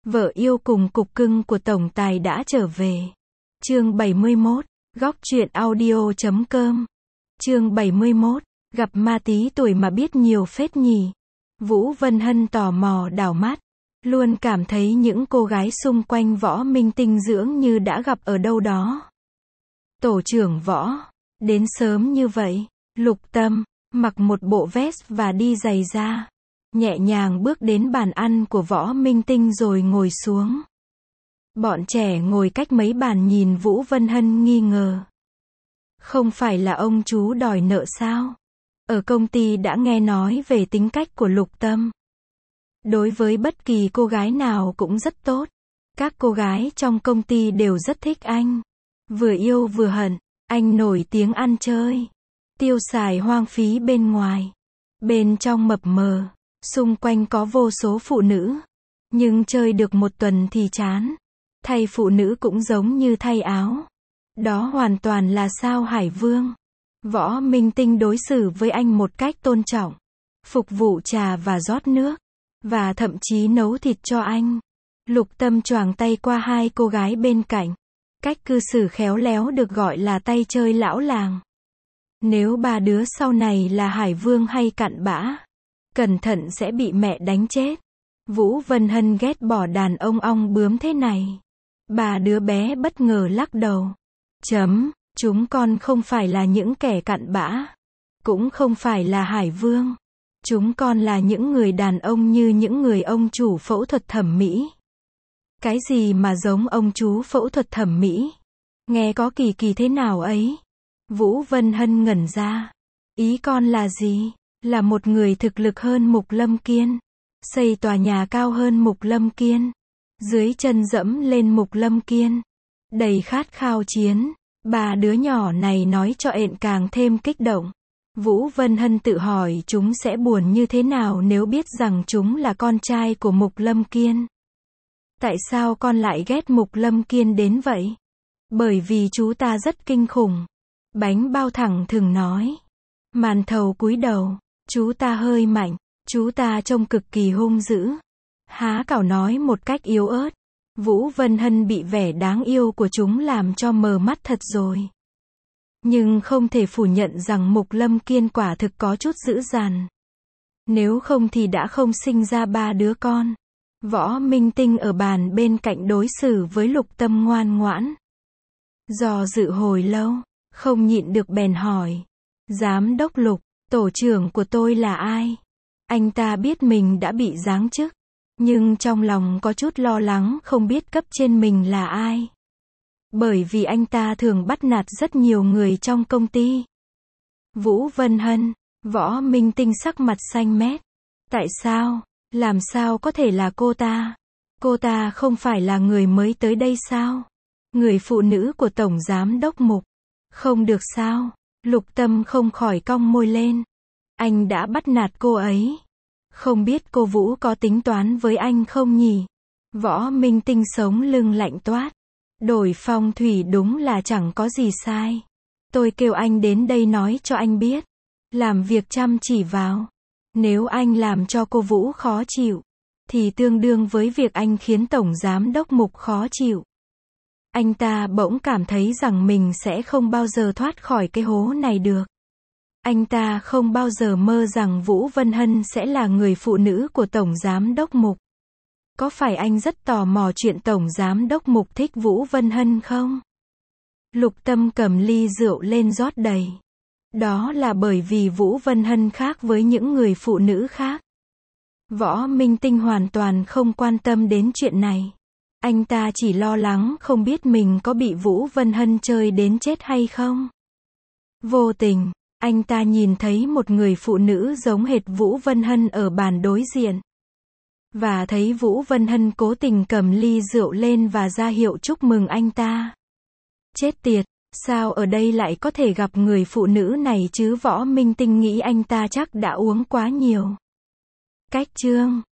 Vợ yêu cùng cục cưng của tổng tài đã trở về. Chương 71, góc truyện audio.com. Chương 71, gặp ma tí tuổi mà biết nhiều phết nhỉ. Vũ Vân Hân tò mò đảo mắt, luôn cảm thấy những cô gái xung quanh Võ Minh Tinh dưỡng như đã gặp ở đâu đó. Tổ trưởng Võ, đến sớm như vậy. Lục Tâm, mặc một bộ vest và đi giày da, nhẹ nhàng bước đến bàn ăn của Võ Minh Tinh rồi ngồi xuống. Bọn trẻ ngồi cách mấy bàn nhìn Vũ Vân Hân nghi ngờ. Không phải là ông chú đòi nợ sao? Ở công ty đã nghe nói về tính cách của Lục Tâm. Đối với bất kỳ cô gái nào cũng rất tốt. Các cô gái trong công ty đều rất thích anh. Vừa yêu vừa hận, anh nổi tiếng ăn chơi, tiêu xài hoang phí bên ngoài. Bên trong mập mờ, xung quanh có vô số phụ nữ. Nhưng chơi được một tuần thì chán. Thay phụ nữ cũng giống như thay áo. Đó hoàn toàn là sao Hải Vương. Võ Minh Tinh đối xử với anh một cách tôn trọng, phục vụ trà và rót nước, và thậm chí nấu thịt cho anh. Lục Tâm choàng tay qua hai cô gái bên cạnh. Cách cư xử khéo léo được gọi là tay chơi lão làng. Nếu ba đứa sau này là Hải Vương hay cặn bã, cẩn thận sẽ bị mẹ đánh chết. Vũ Vân Hân ghét bỏ đàn ông ong bướm thế này. Ba đứa bé bất ngờ lắc đầu. Chúng con không phải là những kẻ cặn bã, cũng không phải là Hải Vương. Chúng con là những người đàn ông như những người ông chủ phẫu thuật thẩm mỹ. Cái gì mà giống ông chú phẫu thuật thẩm mỹ? Nghe có kỳ kỳ thế nào ấy? Vũ Vân Hân ngẩn ra. Ý con là gì? Là một người thực lực hơn Mục Lâm Kiên, xây tòa nhà cao hơn Mục Lâm Kiên, dưới chân dẫm lên Mục Lâm Kiên, đầy khát khao chiến. Ba đứa nhỏ này nói cho ện càng thêm kích động. Vũ Vân Hân tự hỏi chúng sẽ buồn như thế nào nếu biết rằng chúng là con trai của Mục Lâm Kiên. Tại sao con lại ghét Mục Lâm Kiên đến vậy? Bởi vì chú ta rất kinh khủng. Bánh bao thẳng thừng nói. Màn thầu cúi đầu. Chú ta hơi mạnh. Chú ta trông cực kỳ hung dữ. Há cảo nói một cách yếu ớt. Vũ Vân Hân bị vẻ đáng yêu của chúng làm cho mờ mắt thật rồi. Nhưng không thể phủ nhận rằng Mục Lâm Kiên quả thực có chút dữ dằn. Nếu không thì đã không sinh ra ba đứa con. Võ Minh Tinh ở bàn bên cạnh đối xử với Lục Tâm ngoan ngoãn. Do dự hồi lâu, không nhịn được bèn hỏi. Giám đốc Lục, tổ trưởng của tôi là ai? Anh ta biết mình đã bị giáng chức, nhưng trong lòng có chút lo lắng không biết cấp trên mình là ai. Bởi vì anh ta thường bắt nạt rất nhiều người trong công ty. Vũ Vân Hân, Võ Minh Tinh sắc mặt xanh mét. Tại sao? Làm sao có thể là cô ta? Cô ta không phải là người mới tới đây sao? Người phụ nữ của Tổng Giám đốc Mục. Không được sao? Lục Tâm không khỏi cong môi lên. Anh đã bắt nạt cô ấy. Không biết cô Vũ có tính toán với anh không nhỉ? Võ Minh Tinh sống lưng lạnh toát. Đổi phong thủy đúng là chẳng có gì sai. Tôi kêu anh đến đây nói cho anh biết. Làm việc chăm chỉ vào. Nếu anh làm cho cô Vũ khó chịu, thì tương đương với việc anh khiến Tổng Giám đốc Mục khó chịu. Anh ta bỗng cảm thấy rằng mình sẽ không bao giờ thoát khỏi cái hố này được. Anh ta không bao giờ mơ rằng Vũ Vân Hân sẽ là người phụ nữ của Tổng Giám đốc Mục. Có phải anh rất tò mò chuyện Tổng Giám đốc Mục thích Vũ Vân Hân không? Lục Tâm cầm ly rượu lên rót đầy. Đó là bởi vì Vũ Vân Hân khác với những người phụ nữ khác. Võ Minh Tinh hoàn toàn không quan tâm đến chuyện này. Anh ta chỉ lo lắng không biết mình có bị Vũ Vân Hân chơi đến chết hay không. Vô tình, anh ta nhìn thấy một người phụ nữ giống hệt Vũ Vân Hân ở bàn đối diện. Và thấy Vũ Vân Hân cố tình cầm ly rượu lên và ra hiệu chúc mừng anh ta. Chết tiệt, sao ở đây lại có thể gặp người phụ nữ này chứ? Võ Minh Tinh nghĩ anh ta chắc đã uống quá nhiều. Cách chương